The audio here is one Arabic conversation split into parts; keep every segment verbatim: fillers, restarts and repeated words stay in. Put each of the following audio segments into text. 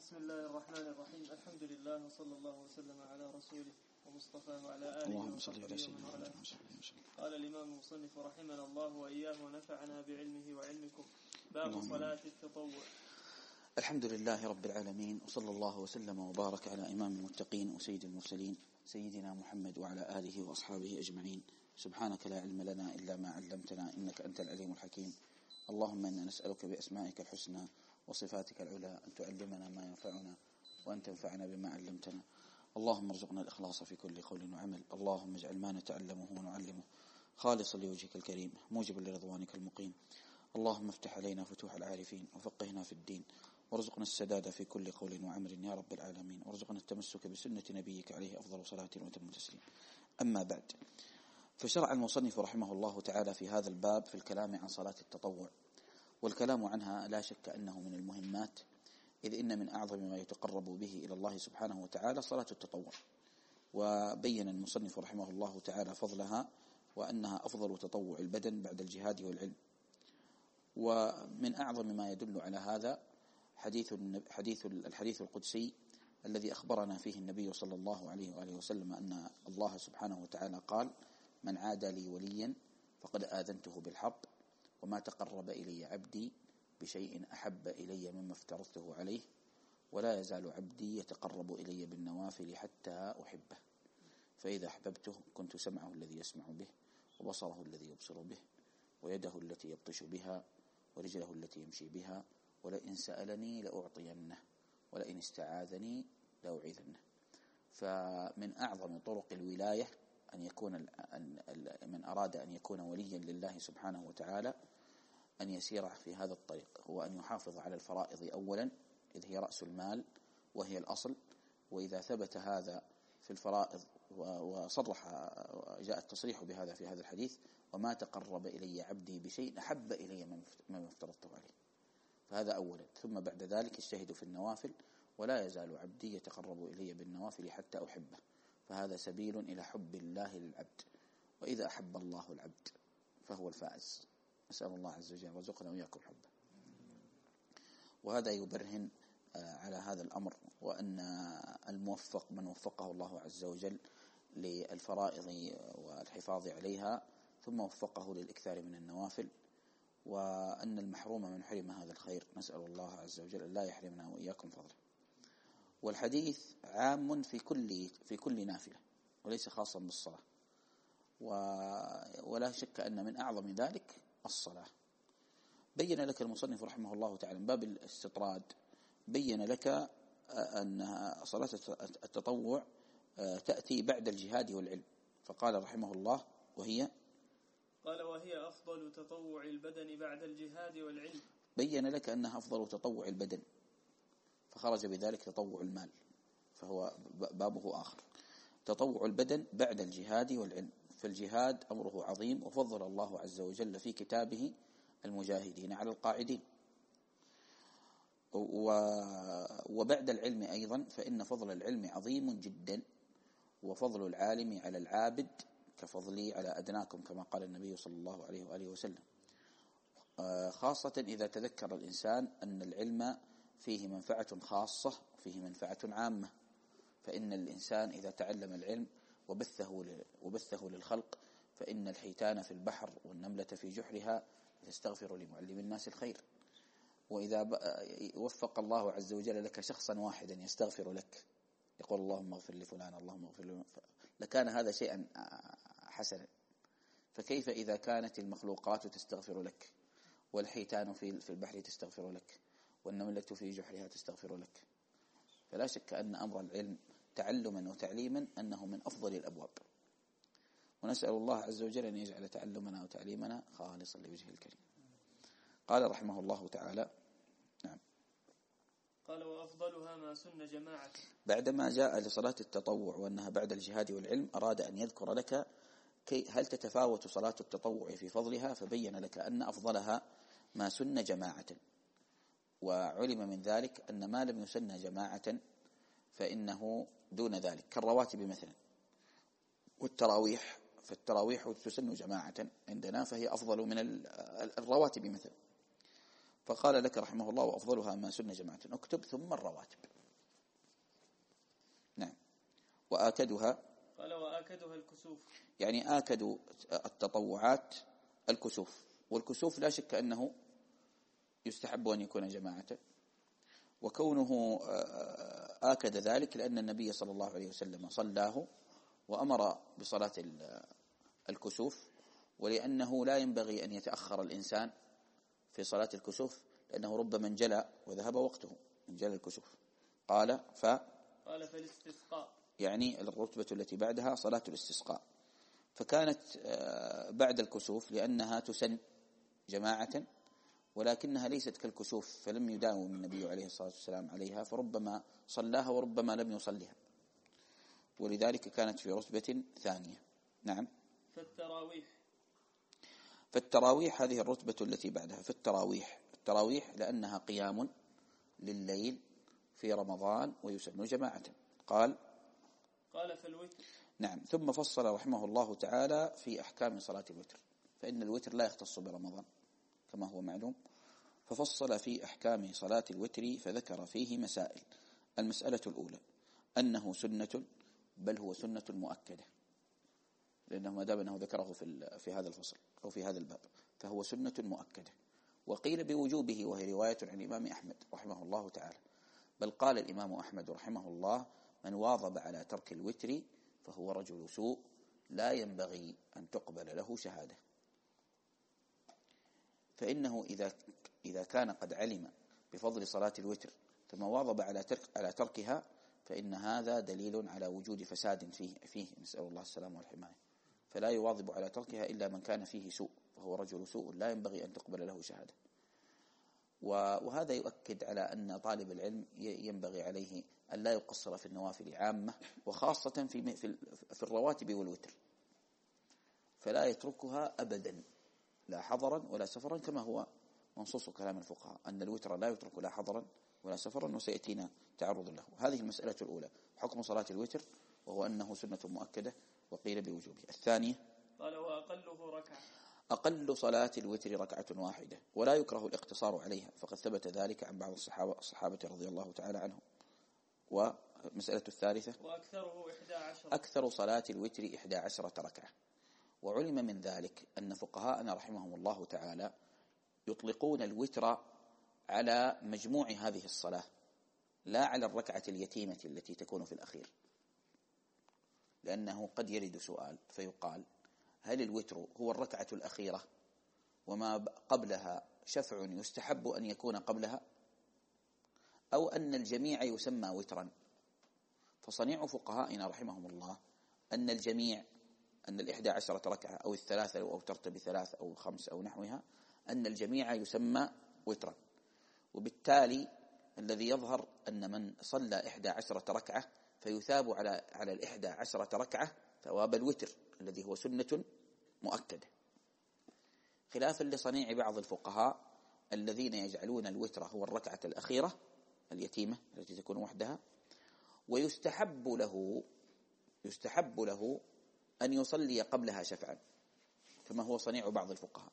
بسم الله الرحمن الرحيم. الحمد لله وصلى الله وسلم على رسوله ومصطفى وعلى آله وصحبه ومن والاه. قال الإمام المصنف رحمنا الله وإياه ونفعنا بعلمه وعلمكم. باب صلاة التطوع. الحمد لله رب العالمين، وصلى الله وسلم وبارك على إمام المتقين وسيد المرسلين سيدنا محمد وعلى آله وأصحابه أجمعين. سبحانك لا علم لنا إلا ما علمتنا إنك أنت العليم الحكيم. اللهم إنا نسألك بأسمائك الحسنى وصفاتك العلى أن تعلمنا ما ينفعنا وأن تنفعنا بما علمتنا. اللهم ارزقنا الإخلاص في كل قول وعمل. اللهم اجعل ما نتعلمه ونعلمه خالصا لوجهك الكريم موجبا لرضوانك المقيم. اللهم افتح علينا فتوح العارفين وفقهنا في الدين، وارزقنا السداد في كل قول وعمل يا رب العالمين، وارزقنا التمسك بسنة نبيك عليه أفضل صلاة وأتم تسليم. أما بعد، فشرع المصنف رحمه الله تعالى في هذا الباب في الكلام عن صلاة التطوع، والكلام عنها لا شك أنه من المهمات، إذ إن من أعظم ما يتقرب به إلى الله سبحانه وتعالى صلاة التطوع. وبين المصنف رحمه الله تعالى فضلها وأنها أفضل تطوع البدن بعد الجهاد والعلم. ومن أعظم ما يدل على هذا حديث حديث الحديث القدسي الذي أخبرنا فيه النبي صلى الله عليه وآله وسلم أن الله سبحانه وتعالى قال: من عادى لي وليا فقد آذنته بالحرب، وما تقرب إلي عبدي بشيء أحب إلي مما افترضته عليه، ولا يزال عبدي يتقرب إلي بالنوافل حتى أحبه، فإذا أحببته كنت سمعه الذي يسمع به، وبصره الذي يبصر به، ويده التي يبطش بها، ورجله التي يمشي بها، ولئن سألني لأعطينه، ولئن استعاذني لأعيذنه. فمن أعظم طرق الولاية أن يكون من أراد أن يكون وليا لله سبحانه وتعالى أن يسير في هذا الطريق، هو أن يحافظ على الفرائض أولا، إذ هي رأس المال وهي الأصل. وإذا ثبت هذا في الفرائض وصرح جاء التصريح بهذا في هذا الحديث: وما تقرب إلي عبدي بشيء أحب إلي مما افترضته عليه، فهذا أولا. ثم بعد ذلك اجتهد في النوافل، ولا يزال عبدي يتقرب إلي بالنوافل حتى أحبه، فهذا سبيل إلى حب الله للعبد، وإذا أحب الله العبد فهو الفائز. نسأل الله عز وجل رزقنا وإياكم حبه. وهذا يبرهن على هذا الأمر، وأن الموفق من وفقه الله عز وجل للفرائض والحفاظ عليها ثم وفقه للإكثار من النوافل، وأن المحروم من حرم هذا الخير نسأل الله عز وجل أن لا يحرمنا وإياكم فضله. والحديث عام في كل في كل نافلة وليس خاصا بالصلاة، ولا شك أن من أعظم ذلك الصلاة. بين لك المصنف رحمه الله تعالى من باب الاستطراد، بين لك أن صلاة التطوع تأتي بعد الجهاد والعلم، فقال رحمه الله: وهي قال وهي أفضل تطوع البدن بعد الجهاد والعلم. بين لك أنها أفضل تطوع البدن، فخرج بذلك تطوع المال، فهو بابه آخر. تطوع البدن بعد الجهاد والعلم، فالجهاد أمره عظيم، وفضل الله عز وجل في كتابه المجاهدين على القاعدين. وبعد العلم أيضا فإن فضل العلم عظيم جدا، وفضل العالم على العابد كفضلي على أدناكم، كما قال النبي صلى الله عليه وآله وسلم، خاصة إذا تذكر الإنسان أن العلم فيه منفعة خاصة وفيه منفعة عامة. فإن الإنسان إذا تعلم العلم وبثه وبثه للخلق، فإن الحيتان في البحر والنملة في جحرها تستغفر لمعلم الناس الخير. وإذا وفق الله عز وجل لك شخصا واحدا يستغفر لك، يقول اللهم اغفر لفلان، اللهم اغفر له، لكان هذا شيئا حسنا. فكيف إذا كانت المخلوقات تستغفر لك، والحيتان في البحر تستغفر لك، والنملة في جحرها تستغفر لك؟ فلا شك أن أمر العلم تعلما وتعليما أنه من أفضل الأبواب، ونسأل الله عز وجل أن يجعل تعلمنا وتعليمنا خالصا لوجهه الكريم. قال رحمه الله تعالى: نعم. قال وأفضلها ما سن جماعة. بعدما جاء لصلاة التطوع وأنها بعد الجهاد والعلم، أراد أن يذكر لك كي هل تتفاوت صلاة التطوع في فضلها، فبين لك أن أفضلها ما سن جماعة. وعلم من ذلك أن ما لم يسن جماعة فإنه دون ذلك، كالرواتب مثلا والتراويح، فالتراويح تسن جماعة عندنا فهي أفضل من الرواتب مثلا. فقال لك رحمه الله: وأفضلها ما سن جماعة. اكتب ثم الرواتب، وآكدها قال وآكدها الكسوف، يعني آكد التطوعات الكسوف، والكسوف لا شك أنه يستحب أن يكون جماعة، وكونه آكد ذلك لأن النبي صلى الله عليه وسلم صلاه وأمر بصلاة الكسوف، ولأنه لا ينبغي أن يتأخر الإنسان في صلاة الكسوف لأنه ربما انجلى وذهب وقته، انجلى الكسوف. قال ف قال فالاستسقاء، يعني الرتبة التي بعدها صلاة الاستسقاء، فكانت بعد الكسوف لأنها تسن جماعة ولكنها ليست كالكسوف، فلم يداوم النبي عليه الصلاة والسلام عليها، فربما صلاها وربما لم يصلها، ولذلك كانت في رتبة ثانية. نعم. فالتراويح فالتراويح هذه الرتبة التي بعدها. فالتراويح التراويح لأنها قيام لليل في رمضان ويسن جماعة. قال قال فالوتر. نعم. ثم فصل رحمه الله تعالى في أحكام صلاة الوتر، فإن الوتر لا يختص برمضان كما هو معلوم، ففصل في أحكام صلاة الوتر فذكر فيه مسائل. المسألة الأولى أنه سنة، بل هو سنة مؤكدة، لأنه ما دام أنه ذكره في في هذا الفصل أو في هذا الباب فهو سنة مؤكدة. وقيل بوجوبه، وهي رواية عن الإمام أحمد رحمه الله تعالى، بل قال الإمام أحمد رحمه الله: من واظب على ترك الوتر فهو رجل سوء لا ينبغي أن تقبل له شهادة. فإنه إذا إذا كان قد علم بفضل صلاة الوتر ثم واظب على ترك على تركها فإن هذا دليل على وجود فساد فيه فيه نسأل الله السلامة والحماية، فلا يواظب على تركها إلا من كان فيه سوء، فهو رجل سوء لا ينبغي أن تقبل له شهادة. وهذا يؤكد على أن طالب العلم ينبغي عليه أن لا يقصر في النوافل عامة، وخاصة في في الرواتب والوتر، فلا يتركها أبدا لا حضرا ولا سفرا، كما هو منصوص كلام الفقهاء أن الوتر لا يترك لا حضرا ولا سفرا، وسيأتينا تعرض له. هذه المسألة الأولى، حكم صلاة الوتر، وهو أنه سنة مؤكدة وقيل بوجوبه. الثانية قال وأقله ركعة، أقل صلاة الوتر ركعة واحدة، ولا يكره الاقتصار عليها، فقد ثبت ذلك عن بعض الصحابة الصحابة رضي الله تعالى عنهم. ومسألة الثالثة وأكثره إحدى عشر، أكثر صلاة الوتر إحدى عشرة ركعة. وعلم من ذلك أن فقهاءنا رحمهم الله تعالى يطلقون الوتر على مجموع هذه الصلاة، لا على الركعة اليتيمة التي تكون في الأخير، لأنه قد يرد سؤال فيقال: هل الوتر هو الركعة الأخيرة وما قبلها شفع يستحب أن يكون قبلها، أو أن الجميع يسمى وترا؟ فصنيع فقهائنا رحمهم الله أن الجميع، أن الإحدى عشرة ركعة أو الثلاثة أو ترتب ثلاث أو خمس أو نحوها، أن الجميع يسمى وترا. وبالتالي الذي يظهر أن من صلى إحدى عشرة ركعة فيثاب على على الإحدى عشرة ركعة ثواب الوتر الذي هو سنة مؤكدة، خلافا لصنيع بعض الفقهاء الذين يجعلون الوتر هو الركعة الأخيرة اليتيمة التي تكون وحدها، ويستحب له يستحب له أن يصلي قبلها شفعا، كما هو صنيع بعض الفقهاء.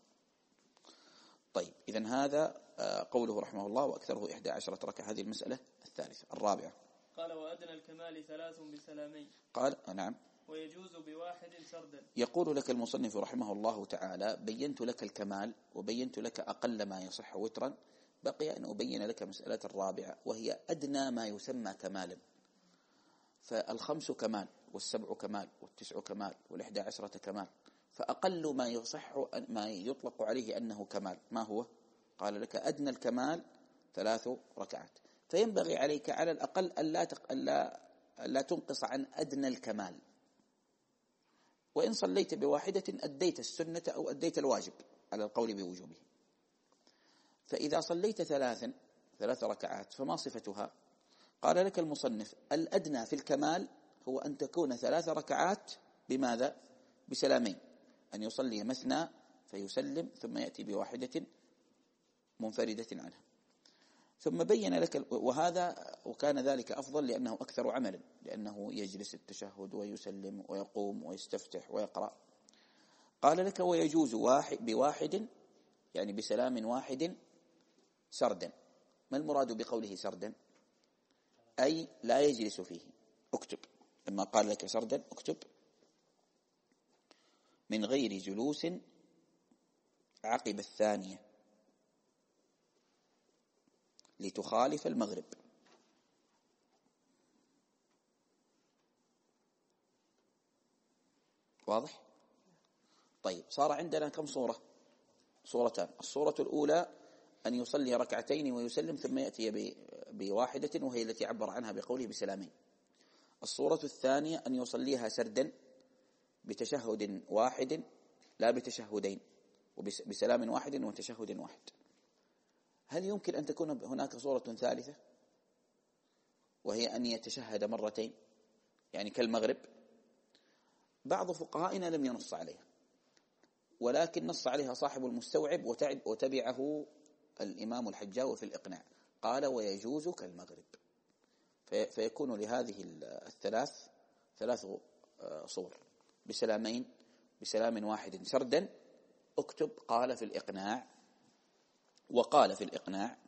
طيب، إذن هذا قوله رحمه الله وأكثره إحدى عشرة ركعة. هذه المسألة الثالثة. الرابعة قال وأدنى الكمال ثلاث بسلامين. قال نعم. ويجوز بواحد سردا. يقول لك المصنف رحمه الله تعالى: بينت لك الكمال وبينت لك أقل ما يصح وترا، بقي أن أبين لك مسألة الرابعة، وهي أدنى ما يسمى كمالا. فالخمس كمال، والسبع كمال، والتسع كمال، والإحدى عشرة كمال، فأقل ما يصح ما يطلق عليه أنه كمال ما هو؟ قال لك: أدنى الكمال ثلاث ركعات. فينبغي عليك على الأقل ألا تق... ألا... ألا تنقص عن أدنى الكمال، وإن صليت بواحدة أديت السنة أو أديت الواجب على القول بوجوبه. فإذا صليت ثلاثا ثلاث ركعات فما صفتها؟ قال لك المصنف: الأدنى في الكمال هو أن تكون ثلاث ركعات بماذا؟ بسلامين، أن يصلي مثنى فيسلم ثم يأتي بواحدة منفردة عنها. ثم بين لك، وهذا وكان ذلك أفضل لأنه أكثر عملا، لأنه يجلس التشهد ويسلم ويقوم ويستفتح ويقرأ. قال لك: ويجوز واحد بواحد، يعني بسلام واحد سردا. ما المراد بقوله سردا؟ أي لا يجلس فيه. اكتب: لما قال لك سردا اكتب من غير جلوس عقب الثانية لتخالف المغرب. واضح؟ طيب صار عندنا كم صورة؟ صورتان. الصورة الأولى أن يصلي ركعتين ويسلم ثم يأتي بواحدة وهي التي عبر عنها بقوله بسلامين. الصورة الثانية أن يصليها سردا بتشهد واحد لا بتشهدين، وبسلام واحد وتشهد واحد. هل يمكن أن تكون هناك صورة ثالثة وهي أن يتشهد مرتين يعني كالمغرب؟ بعض فقهائنا لم ينص عليها، ولكن نص عليها صاحب المستوعب وتبعه الإمام الحجاوي في الإقناع، قال ويجوز كالمغرب. فيكون لهذه الثلاث ثلاث صور بسلامين بسلام واحد سردا. اكتب قال في الإقناع، وقال في الإقناع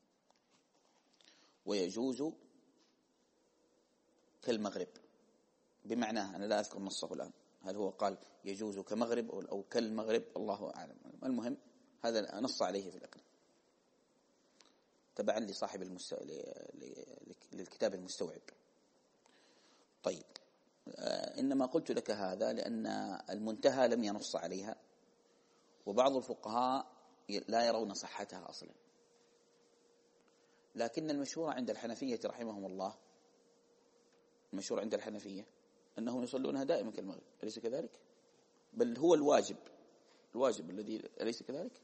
ويجوز كالمغرب بمعناه، أنا لا أذكر نصه الآن، هل هو قال يجوز كمغرب أو كالمغرب الله أعلم. المهم هذا نص عليه في الإقناع تبعا لصاحب المستو... للكتاب المستوعب. طيب إنما قلت لك هذا لأن المنتهى لم ينص عليها، وبعض الفقهاء لا يرون صحتها أصلا، لكن المشهور عند الحنفية رحمهم الله، المشهور عند الحنفية أنهم يصلونها دائما كالمغرب، أليس كذلك؟ بل هو الواجب الواجب الذي أليس كذلك؟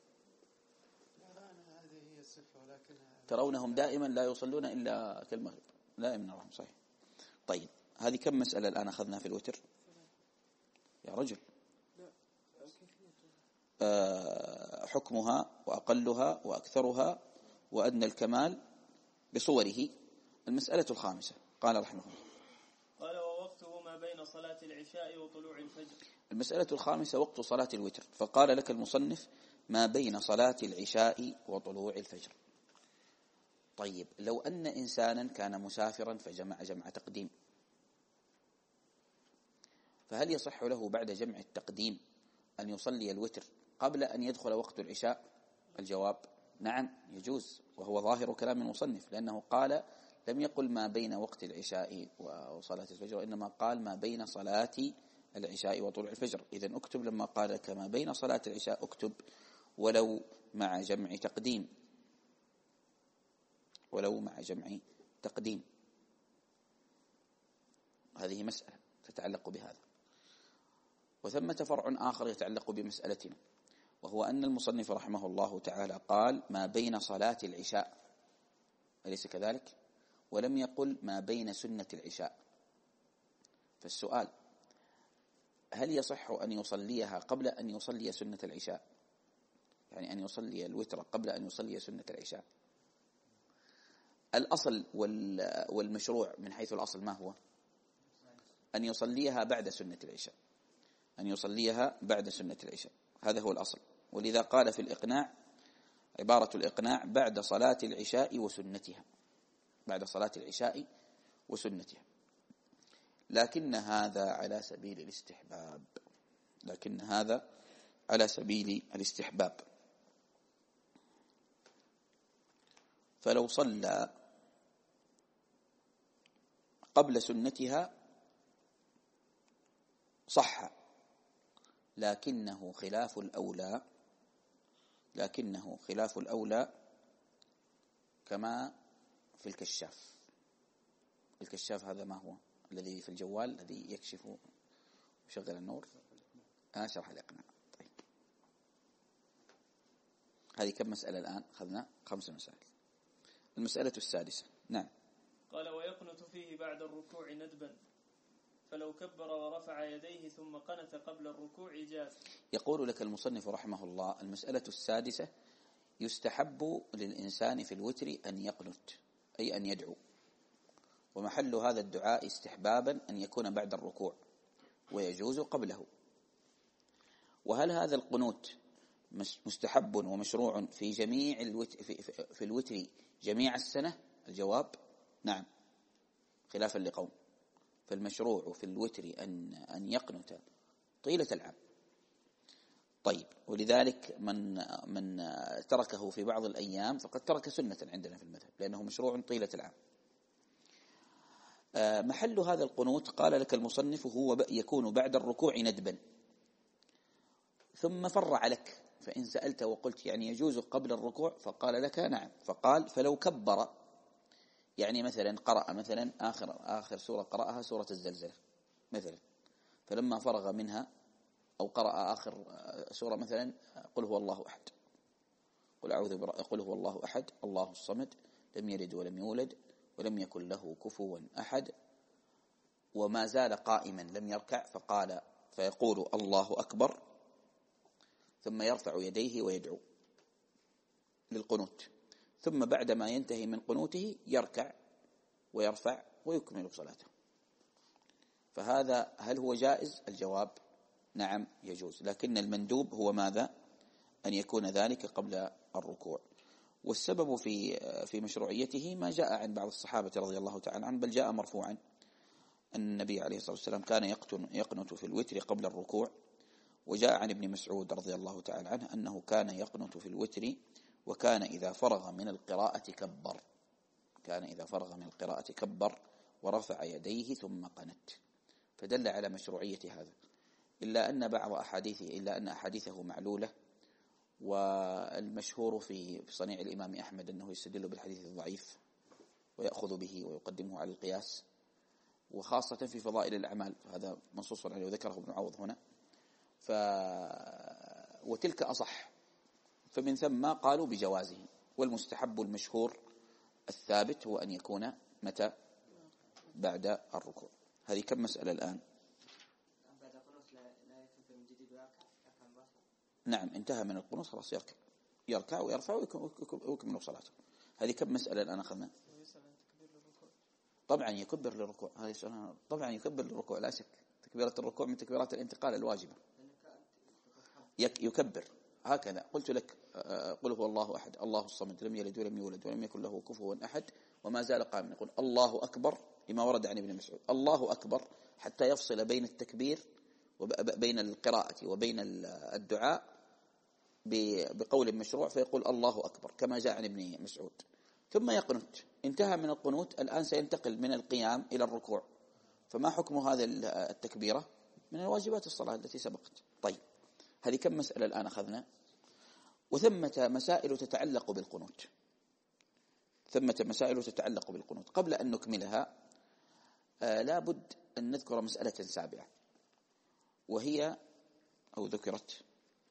ترونهم دائما لا يصلون إلا كالمغرب دائما نراهم. صحيح. طيب هذه كم مسألة الآن أخذنا في الوتر يا رجل؟ آه حكمها وأقلها وأكثرها وأدنى الكمال بصوره. المسألة الخامسة قال رحمه الله قال ووقته ما بين صلاة العشاء وطلوع الفجر. المسألة الخامسة وقت صلاة الوتر، فقال لك المصنف ما بين صلاة العشاء وطلوع الفجر. طيب لو أن إنسانا كان مسافرا فجمع جمع تقديم، فهل يصح له بعد جمع التقديم أن يصلي الوتر قبل أن يدخل وقت العشاء؟ الجواب نعم يجوز، وهو ظاهر كلام المصنف، لأنه قال لم يقل ما بين وقت العشاء وصلاة الفجر، وإنما قال ما بين صلاة العشاء وطلوع الفجر. إذن اكتب لما قال لك ما بين صلاة العشاء اكتب ولو مع جمع تقديم، ولو مع جمع تقديم. هذه مسألة تتعلق بهذا. وثمة فرع آخر يتعلق بمسألتنا، وهو أن المصنف رحمه الله تعالى قال ما بين صلاة العشاء، أليس كذلك؟ ولم يقل ما بين سنة العشاء. فالسؤال هل يصح أن يصليها قبل أن يصلي سنة العشاء؟ يعني أن يصلي الوتر قبل أن يصلي سنة العشاء. الأصل والمشروع من حيث الأصل ما هو؟ أن يصليها بعد سنة العشاء، أن يصليها بعد سنة العشاء، هذا هو الأصل. ولذا قال في الإقناع عبارة الإقناع بعد صلاة العشاء وسنتها، بعد صلاة العشاء وسنتها. لكن هذا على سبيل الاستحباب، لكن هذا على سبيل الاستحباب. فلو صلى قبل سنتها صح، لكنه خلاف الأولى، لكنه خلاف الأولى كما في الكشاف. الكشاف هذا ما هو؟ الذي في الجوال الذي يكشف ويشغل النور. آه شرح الإقناع. طيب هذه كم مسألة الآن؟ أخذنا خمس مسائل. المسألة السادسة. نعم. قال ويقنت فيه بعد الركوع ندبا، فلو كبر ورفع يديه ثم قنت قبل الركوع جاز. يقول لك المصنف رحمه الله المسألة السادسة يستحب للإنسان في الوتر أن يقنت، أي أن يدعو، ومحل هذا الدعاء استحبابا أن يكون بعد الركوع، ويجوز قبله. وهل هذا القنوت مستحب ومشروع في جميع الوتر في, في الوتر جميع السنة؟ الجواب نعم، خلافا لقوم فالمشروع في الوتر أن أن يقنت طيلة العام. طيب، ولذلك من من تركه في بعض الأيام فقد ترك سنة عندنا في المذهب، لأنه مشروع طيلة العام. محل هذا القنوت قال لك المصنف هو يكون بعد الركوع ندبا، ثم فرع لك. فإن سألت وقلت يعني يجوز قبل الركوع، فقال لك نعم. فقال فلو كبر، يعني مثلا قرأ مثلا آخر آخر سورة قرأها سورة الزلزلة مثلا، فلما فرغ منها أو قرأ آخر سورة مثلا قل هو الله أحد، قل أعوذ برب قل هو الله أحد الله الصمد لم يلد ولم يولد ولم يكن له كفوا أحد، وما زال قائما لم يركع، فقال فيقول الله أكبر، ثم يرفع يديه ويدعو للقنوت، ثم بعدما ينتهي من قنوته يركع ويرفع ويكمل صلاته. فهذا هل هو جائز؟ الجواب نعم يجوز، لكن المندوب هو ماذا؟ أن يكون ذلك قبل الركوع. والسبب في في مشروعيته ما جاء عن بعض الصحابة رضي الله تعالى عنهم، بل جاء مرفوعا أن النبي عليه الصلاة والسلام كان يقنت في الوتر قبل الركوع. وجاء عن ابن مسعود رضي الله تعالى عنه أنه كان يقنت في الوتر وكان إذا فرغ من القراءة كبر، كان إذا فرغ من القراءة كبر ورفع يديه ثم قنت، فدل على مشروعية هذا. إلا أن بعض أحاديثه إلا أن أحاديثه معلولة، والمشهور في صنيع الإمام أحمد أنه يستدل بالحديث الضعيف ويأخذ به ويقدمه على القياس، وخاصة في فضائل الأعمال، هذا منصوص عليه وذكره ابن عوض هنا. ف وتلك أصح، فمن ثم قالوا بجوازه. والمستحب المشهور الثابت هو أن يكون متى؟ بعد الركوع. هذه كم مسألة الآن؟ نعم، انتهى من القنوت خلاص يركع يركع ويرفع ويكمل صلاته. هذه كم مسألة الآن أخذنا؟ طبعا يكبر للركوع، هذا سؤال. طبعا يكبر للركوع لا شك، تكبيرة الركوع من تكبيرات الانتقال الواجبة. يكبر هكذا. قلت لك قل هو الله أحد الله الصمد لم يلد ولم يولد ولم يكن له كفوا أحد، وما زال قائما يقول الله أكبر لما ورد عن ابن مسعود، الله أكبر، حتى يفصل بين التكبير وبين القراءة وبين الدعاء بقول مشروع، فيقول الله أكبر كما جاء عن ابن مسعود، ثم يقنت. انتهى من القنوت، الآن سينتقل من القيام إلى الركوع، فما حكم هذا التكبيرة؟ من الواجبات الصلاة التي سبقت. طيب، هذه كم مسألة الآن أخذنا؟ وثمة مسائل تتعلق بالقنوت، ثمة مسائل تتعلق بالقنوت. قبل أن نكملها آه لا بد أن نذكر مسألة سابعة، وهي أو ذكرت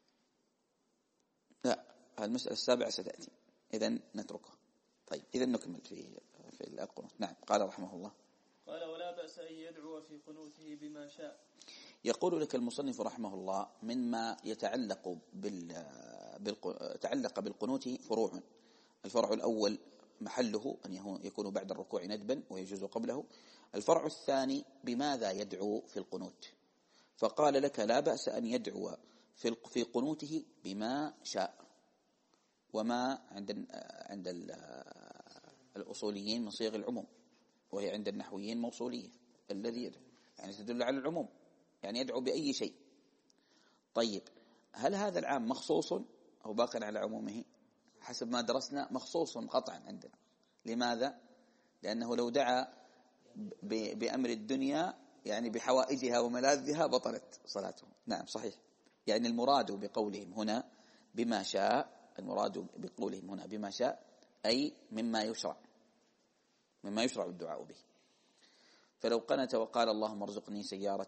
لا المسألة السابعة ستأتي، إذن نتركها. طيب، إذن نكمل في في القنوت. نعم، قال رحمه الله قال ولا بأس أن يدعو في قنوته بما شاء. يقول لك المصنف رحمه الله مما يتعلق بال تعلق بالقنوت فروع. الفرع الأول محله أن يكون بعد الركوع ندبا ويجوز قبله. الفرع الثاني بماذا يدعو في القنوت، فقال لك لا بأس أن يدعو في في قنوته بما شاء. وما عند عند الأصوليين من صيغ العموم، وهي عند النحويين موصولية، الذي يدعو يعني تدل على العموم، يعني يدعو بأي شيء. طيب، هل هذا العام مخصوص أو باق على عمومه؟ حسب ما درسنا مخصوص قطعا عندنا. لماذا؟ لأنه لو دعا بأمر الدنيا يعني بحوائجها وملاذها بطلت صلاته. نعم صحيح. يعني المراد بقولهم هنا بما شاء، المراد بقولهم هنا بما شاء أي مما يشرع، مما يشرع الدعاء به. فلو قنت وقال اللهم ارزقني سيارة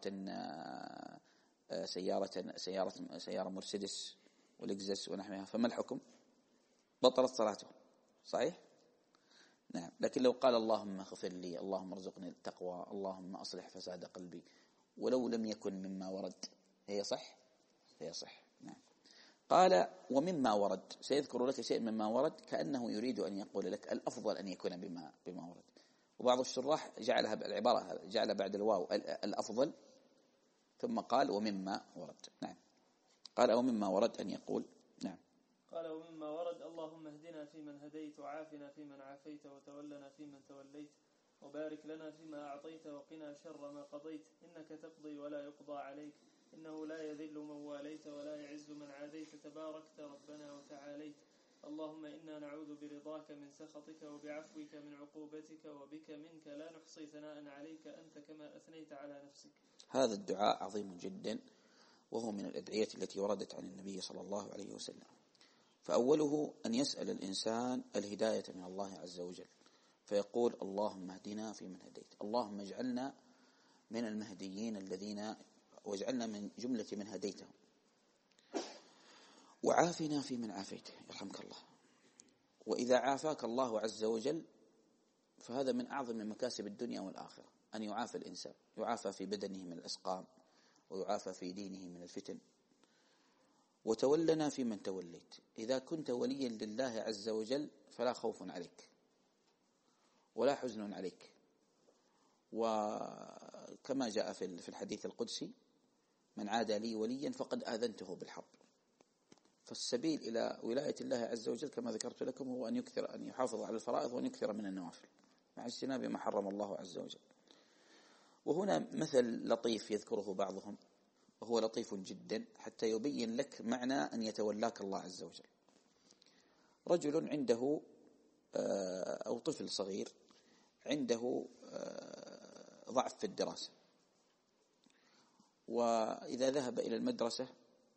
سيارة سيارة سيارة مرسيدس ولكزس ونحوها، فما الحكم؟ بطلت صلاته. صحيح؟ نعم. لكن لو قال اللهم اغفر لي، اللهم ارزقني التقوى، اللهم أصلح فساد قلبي، ولو لم يكن مما ورد، هي صح؟ هي صح. نعم. قال ومما ورد، سيذكر لك شيء مما ورد كأنه يريد أن يقول لك الأفضل أن يكون بما بما ورد. وبعض الشراح جعلها بالعبارة، جعل بعد الواو الأفضل ثم قال ومما ورد. نعم. قال ومما ورد أن يقول. نعم. قال ومما ورد اللهم اهدنا فيمن هديت وعافنا فيمن عافيت وتولنا فيمن توليت وبارك لنا فيما أعطيت وقنا شر ما قضيت إنك تقضي ولا يقضى عليك إنه لا يذل من واليت ولا يعز من عاديت تباركت ربنا وتعاليت اللهم إنا نعوذ برضاك من سخطك وبعفوك من عقوبتك وبك منك لا نحصي ثناء عليك أنت كما أثنيت على نفسك. هذا الدعاء عظيم جدا، وهو من الأدعية التي وردت عن النبي صلى الله عليه وسلم. فأوله أن يسأل الإنسان الهداية من الله عز وجل، فيقول اللهم اهدنا فيمن هديت، اللهم اجعلنا من المهديين الذين واجعلنا من جملة من هديتهم، وعافنا فيمن عافيت يرحمك الله. وإذا عافاك الله عز وجل فهذا من أعظم مكاسب الدنيا والآخرة، أن يعافى الإنسان، يعافى في بدنه من الأسقام ويعافى في دينه من الفتن. وتولنا فيمن توليت، إذا كنت وليا لله عز وجل فلا خوف عليك ولا حزن عليك. وكما جاء في الحديث القدسي من عاد لي وليا فقد آذنته بالحرب. فالسبيل إلى ولاية الله عز وجل كما ذكرت لكم هو أن يكثر أن يحافظ على الفرائض وأن يكثر من النوافل مع اجتناب ما حرم الله عز وجل. وهنا مثل لطيف يذكره بعضهم وهو لطيف جدا حتى يبين لك معنى أن يتولاك الله عز وجل. رجل عنده أو طفل صغير عنده ضعف في الدراسة، وإذا ذهب إلى المدرسة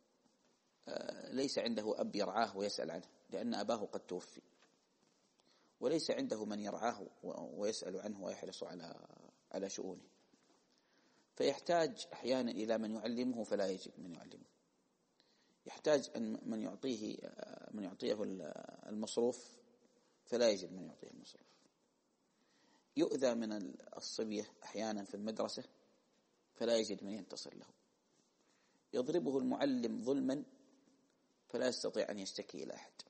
ليس عنده أب يرعاه ويسأل عنه لأن أباه قد توفي، وليس عنده من يرعاه ويسأل عنه ويحرص على على شؤونه، فيحتاج أحيانا إلى من يعلمه فلا يجد من يعلمه، يحتاج أن من يعطيه من يعطيه المصروف فلا يجد من يعطيه المصروف، يؤذى من الصبية أحيانا في المدرسة فلا يجد من ينتصر له، يضربه المعلم ظلما فلا يستطيع أن يشتكي إلى أحد.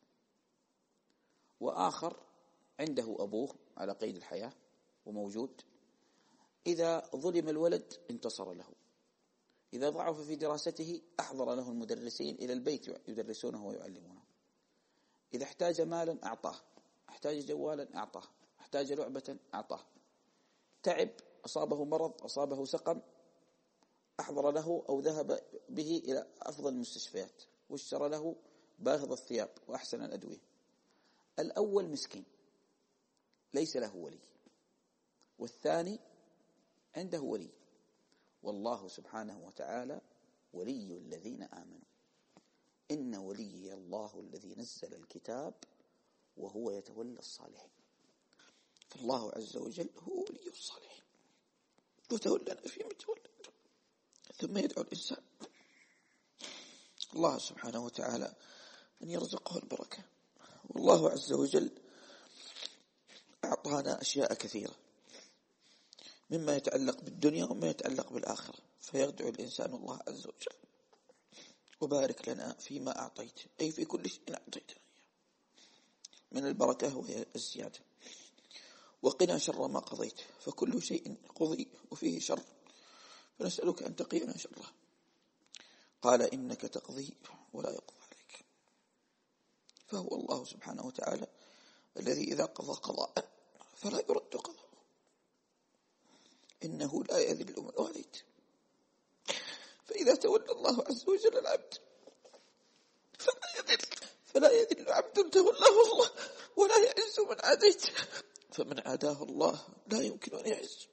وآخر عنده أبوه على قيد الحياة وموجود، إذا ظلم الولد انتصر له، إذا ضعف في دراسته أحضر له المدرسين إلى البيت يدرسونه ويعلمونه، إذا احتاج مالا أعطاه، احتاج جوالا أعطاه، احتاج لعبة أعطاه، تعب أصابه مرض أصابه سقم أحضر له أو ذهب به إلى أفضل المستشفيات واشترى له باهظ الثياب وأحسن الأدوية. الأول مسكين ليس له ولي، والثاني عنده ولي، والله سبحانه وتعالى ولي الذين آمنوا، إن ولي الله الذي نزل الكتاب وهو يتولى الصالحين. فالله عز وجل هو ولي الصالحين وتولنا فيما تولى. ثم يدعو الإنسان الله سبحانه وتعالى أن يرزقه البركة. والله عز وجل أعطانا أشياء كثيرة مما يتعلق بالدنيا وما يتعلق بالآخرة، فيدعو الإنسان الله عز وجل وبارك لنا فيما أعطيت، أي في كل شيء أعطيتنا من البركة وهي الزيادة، وقنا شر ما قضيت، فكل شيء قضي وفيه شر فنسألك أن تقينا شره. قال إنك تقضي ولا يقضى عليك، فهو الله سبحانه وتعالى الذي إذا قضى قضاء فلا يرد قضاء، إنه لا يذل من واليت. فإذا تولى الله عز وجل العبد فلا يذل فلا يذل عبد تولاه الله ولا يعز من عاديت، فمن عاداه الله لا يمكن أن يعز.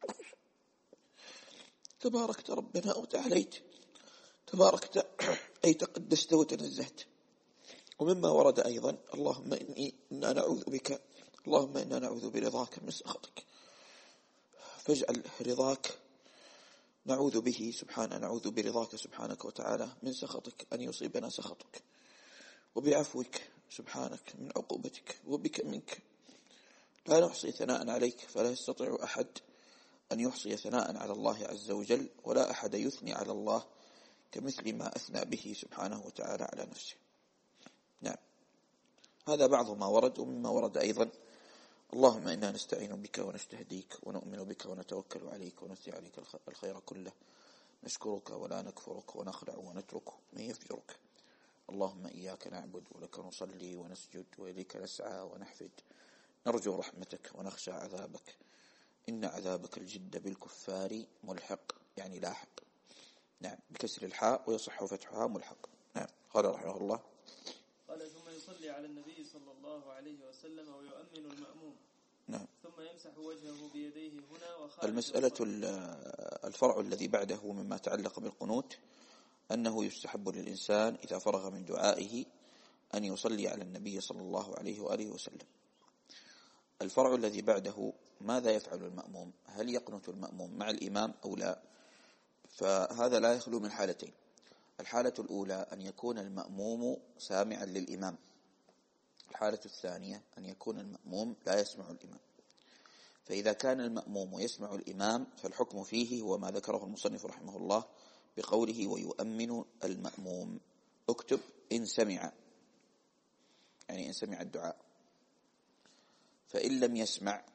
تباركت ربنا وتعاليت، تباركت أي تقدست وتنزهت. ومما ورد أيضا اللهم إني إنا نعوذ بك اللهم إنا نعوذ برضاك من سخطك، فاجعل رضاك نعوذ به سبحانه نعوذ برضاك سبحانك وتعالى من سخطك أن يصيبنا سخطك، وبعفوك سبحانك من عقوبتك، وبك منك لا نحصي ثناء عليك فلا يستطيع أحد أن يحصي ثناء على الله عز وجل، ولا أحد يثني على الله كمثل ما أثنى به سبحانه وتعالى على نفسه. نعم، هذا بعض ما ورد. ومما ورد أيضا اللهم إنا نستعين بك ونستهديك ونؤمن بك ونتوكل عليك ونثني عليك الخير كله، نشكرك ولا نكفرك ونخلع ونترك من يفجرك. اللهم إياك نعبد ولك نصلي ونسجد وإليك نسعى ونحفد، نرجو رحمتك ونخشى عذابك، إن عذابك الجد بالكفار ملحق، يعني لاحق. نعم، بكسر الحاء ويصح فتحها ملحق. نعم. قال رحمه الله: قال ثم يصلي على النبي صلى الله عليه وسلم ويؤمن المأموم. نعم. ثم يمسح وجهه بيديه هنا وخارج المسألة الصلاة. الفرع الذي بعده مما تعلق بالقنوت أنه يستحب للإنسان إذا فرغ من دعائه أن يصلي على النبي صلى الله عليه وآله وسلم. الفرع الذي بعده: ماذا يفعل المأموم؟ هل يقنت المأموم مع الإمام أو لا؟ فهذا لا يخلو من حالتين. الحالة الأولى أن يكون المأموم سامعا للإمام. الحالة الثانية أن يكون المأموم لا يسمع الإمام. فإذا كان المأموم يسمع الإمام فالحكم فيه هو ما ذكره المصنف رحمه الله بقوله: ويؤمن المأموم. اكتب: إن سمع، يعني إن سمع الدعاء. فإن لم يسمع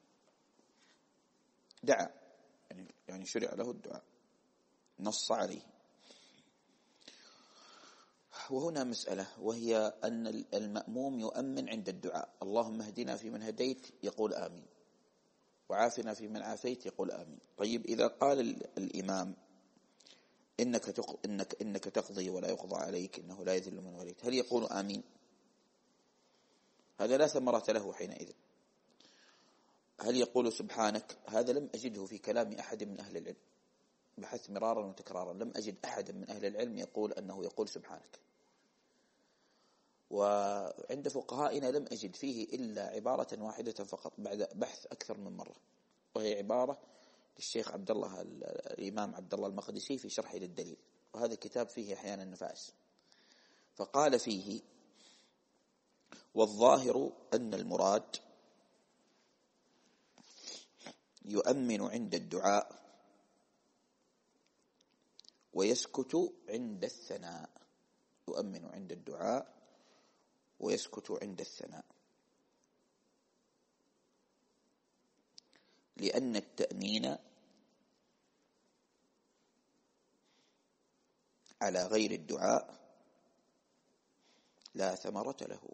دعا، يعني يعني شرع له الدعاء، نص عليه. وهنا مسألة، وهي أن المأموم يؤمن عند الدعاء: اللهم اهدنا فيمن هديت، يقول آمين، وعافنا فيمن عافيت، يقول آمين. طيب، إذا قال الإمام إنك تق... إنك إنك تقضي ولا يقضى عليك، إنه لا يذل من وليت، هل يقول آمين؟ هذا لا ثمرة له حينئذ. هل يقول سبحانك؟ هذا لم أجده في كلام أحد من أهل العلم، بحث مرارا وتكرارا لم أجد أحد من أهل العلم يقول أنه يقول سبحانك. وعند فقهائنا لم أجد فيه إلا عبارة واحدة فقط بعد بحث أكثر من مرة، وهي عبارة للشيخ عبد الله الإمام عبد الله المقدسي في شرحه للدليل، وهذا الكتاب فيه أحيانا نفائس. فقال فيه: والظاهر أن المراد يؤمن عند الدعاء ويسكت عند الثناء. يؤمن عند الدعاء ويسكت عند الثناء، لأن التأمين على غير الدعاء لا ثمرة له.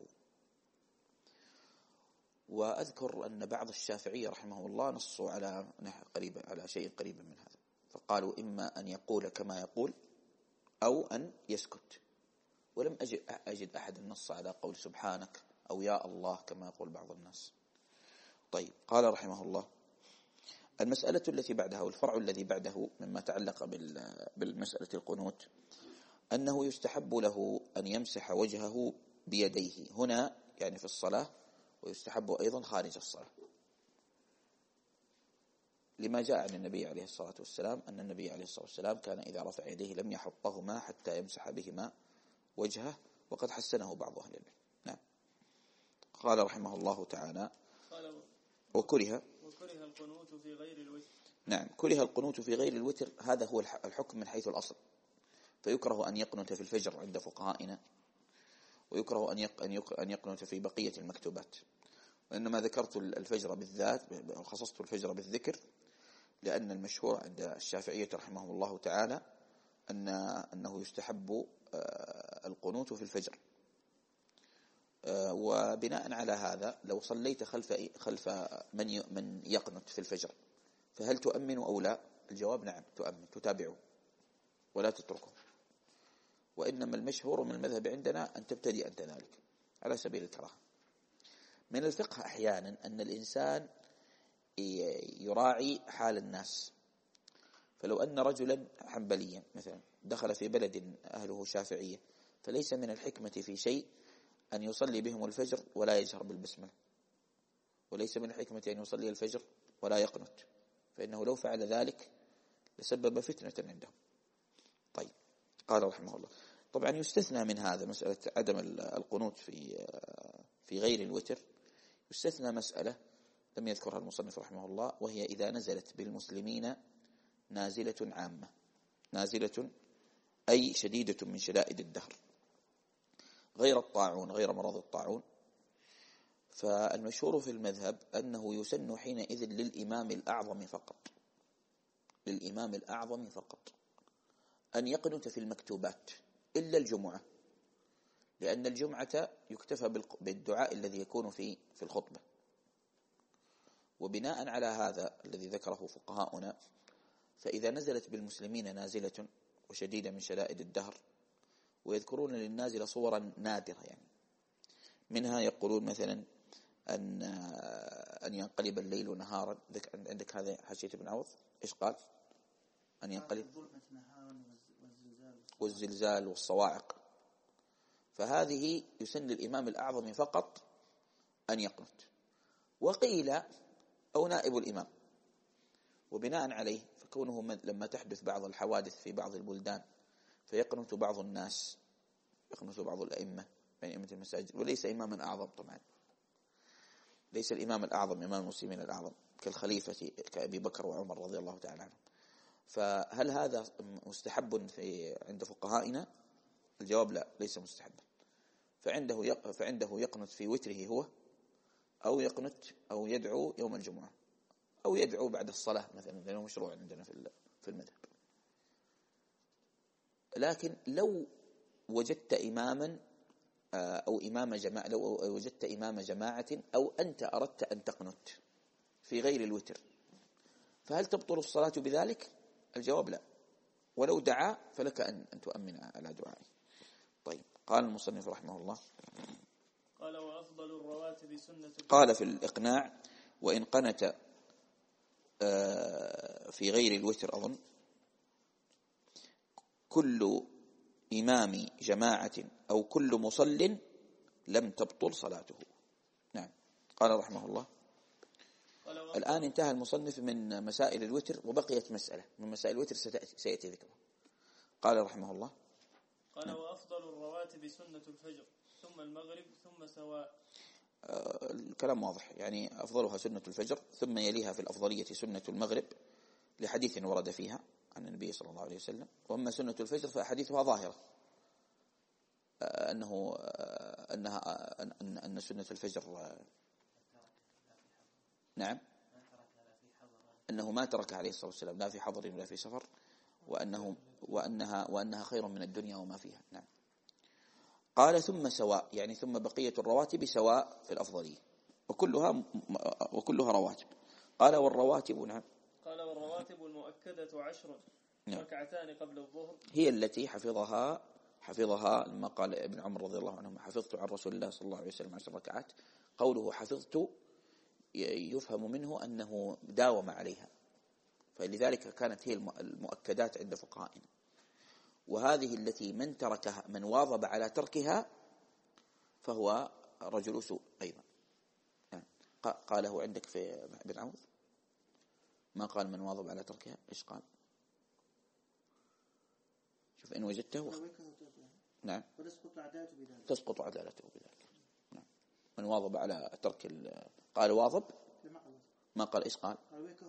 وأذكر أن بعض الشافعية رحمه الله نصوا على قريب على شيء قريب من هذا، فقالوا إما أن يقول كما يقول أو أن يسكت، ولم أجد أحد نص على قول سبحانك أو يا الله كما يقول بعض الناس. طيب، قال رحمه الله: المسألة التي بعدها والفرع الذي بعده مما تعلق بالمسألة القنوت أنه يستحب له أن يمسح وجهه بيديه هنا، يعني في الصلاة، ويستحب أيضا خارج الصلاة، لما جاء عن النبي عليه الصلاة والسلام أن النبي عليه الصلاة والسلام كان إذا رفع يديه لم يحطهما حتى يمسح بهما وجهه، وقد حسنه بعض أهل العلم. نعم. قال رحمه الله تعالى: وكره وكره القنوت في غير الوتر. نعم، كره القنوت في غير الوتر. هذا هو الحكم من حيث الأصل. فيكره أن يقنت في الفجر عند فقهائنا، ويكره أن يقنت في بقية المكتوبات. وإنما ذكرت الفجر بالذات، خصصت الفجر بالذكر، لأن المشهور عند الشافعية رحمهم الله تعالى أن أنه يستحب القنوت في الفجر. وبناء على هذا لو صليت خلف خلف من من يقنت في الفجر فهل تؤمن أو لا؟ الجواب: نعم، تؤمن، تتابعه ولا تتركه. وإنما المشهور من المذهب عندنا أن تبتدئ أنت ذلك على سبيل الكراهة. من الفقه أحيانا أن الإنسان يراعي حال الناس. فلو أن رجلا حنبليا مثلا دخل في بلد أهله شافعية، فليس من الحكمة في شيء أن يصلي بهم الفجر ولا يجهر بالبسملة، وليس من الحكمة أن يصلي الفجر ولا يقنت، فإنه لو فعل ذلك لسبب فتنة عندهم. طيب، قال رحمه الله: طبعا يستثنى من هذا مسألة عدم القنوت في في غير الوتر، يستثنى مسألة لم يذكرها المصنف رحمه الله، وهي إذا نزلت بالمسلمين نازلة عامة، نازلة أي شديدة من شدائد الدهر، غير الطاعون، غير مرض الطاعون. فالمشهور في المذهب أنه يسن حينئذ للإمام الأعظم فقط، للإمام الأعظم فقط أن يقنت في المكتوبات إلا الجمعة، لأن الجمعة يكتفى بالدعاء الذي يكون في في الخطبة. وبناء على هذا الذي ذكره فقهاؤنا، فإذا نزلت بالمسلمين نازلة وشديدة من شدائد الدهر، ويذكرون للنازلة صورا نادرة، يعني منها يقولون مثلا أن أن ينقلب الليل نهارا. عندك هذا حاشية ابن عوض إيش قال؟ أن ينقلب والزلزال والصواعق. فهذه يسن للإمام الأعظم فقط أن يقنت، وقيل أو نائب الإمام. وبناء عليه فكونه لما تحدث بعض الحوادث في بعض البلدان فيقنت بعض الناس، يقنت بعض الأئمة من أئمة المساجد، وليس إماما أعظم طبعا، ليس الإمام الأعظم إمام المسلمين الأعظم كالخليفة كأبي بكر وعمر رضي الله تعالى عنهم. فهل هذا مستحب في عند فقهائنا؟ الجواب لا، ليس مستحبا. فعنده فعنده يقنت في وتره هو، أو يقنت أو يدعو يوم الجمعة، أو يدعو بعد الصلاة مثلا، لأنه مشروع عندنا في في المذهب. لكن لو وجدت إماما أو إمام جماعة، لو وجدت إمام جماعة أو أنت أردت أن تقنت في غير الوتر، فهل تبطل الصلاة بذلك؟ الجواب لا، ولو دعا فلك أن أن تؤمن على دعائه. طيب، قال المصنف رحمه الله: قال وأفضل الرواتب سنة. قال في الإقناع: وإن قنت في غير الوتر أظن كل إمام جماعة أو كل مصل لم تبطل صلاته. نعم. قال رحمه الله: الآن انتهى المصنف من مسائل الوتر، وبقيت مسألة من مسائل الوتر سيأتي ذكرها. قال رحمه الله: قال وأفضل الرواتب سنة الفجر ثم المغرب ثم سواء. آه الكلام واضح، يعني أفضلها سنة الفجر، ثم يليها في الأفضلية سنة المغرب لحديث ورد فيها عن النبي صلى الله عليه وسلم. وأما سنة الفجر فأحاديثها ظاهرة آه أنه آه أنها آه أن, أن سنة الفجر آه نعم أنه ما ترك عليه الصلاة والسلام لا في حضر ولا في سفر، وأنه وأنها وأنها خير من الدنيا وما فيها. نعم. قال ثم سواء، يعني ثم بقية الرواتب سواء في الأفضلية، وكلها وكلها رواتب. قال والرواتب نعم قال والرواتب المؤكدة عشر نعم. ركعتان قبل الظهر هي التي حفظها حفظها لما قال ابن عمر رضي الله عنه: حفظت عن رسول الله صلى الله عليه وسلم عشر ركعات. قوله حفظت يفهم منه أنه داوم عليها، فلذلك كانت هي المؤكدات عند فقهائنا. وهذه التي من تركها من واظب على تركها فهو رجل سوء أيضا. يعني قاله عندك في ابن عوض، ما قال من واظب على تركها، إيش قال؟ شوف إن وجدته و... نعم تسقط عدالته بذلك. نعم. من واظب على ترك ال... قال واظب، ما قال إيش قال؟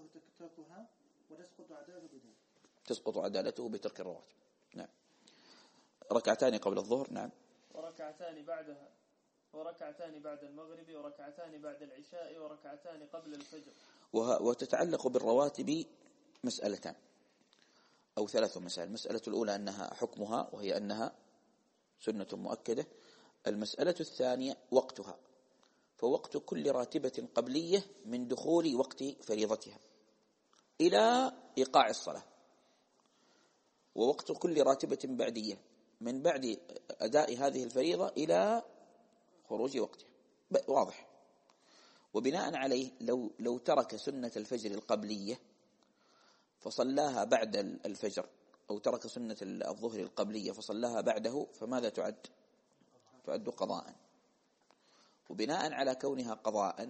تسقط عدالته بترك الرواتب. نعم. ركعتان قبل الظهر. نعم. وركعتان بعدها، وركعتان بعد المغرب، وركعتان بعد العشاء، وركعتان قبل الفجر. وتتعلق بالرواتب مسألتان أو ثلاث مسائل. المسألة الأولى أنها حكمها، وهي أنها سنة مؤكدة. المسألة الثانية وقتها، فوقت كل راتبة قبلية من دخول وقت فريضتها إلى إيقاع الصلاة، ووقت كل راتبة بعدية من بعد أداء هذه الفريضة إلى خروج وقتها. واضح. وبناء عليه لو لو ترك سنة الفجر القبلية فصلاها بعد الفجر، أو ترك سنة الظهر القبلية فصلاها بعده، فماذا تعد؟ تعد قضاء. وبناء على كونها قضاء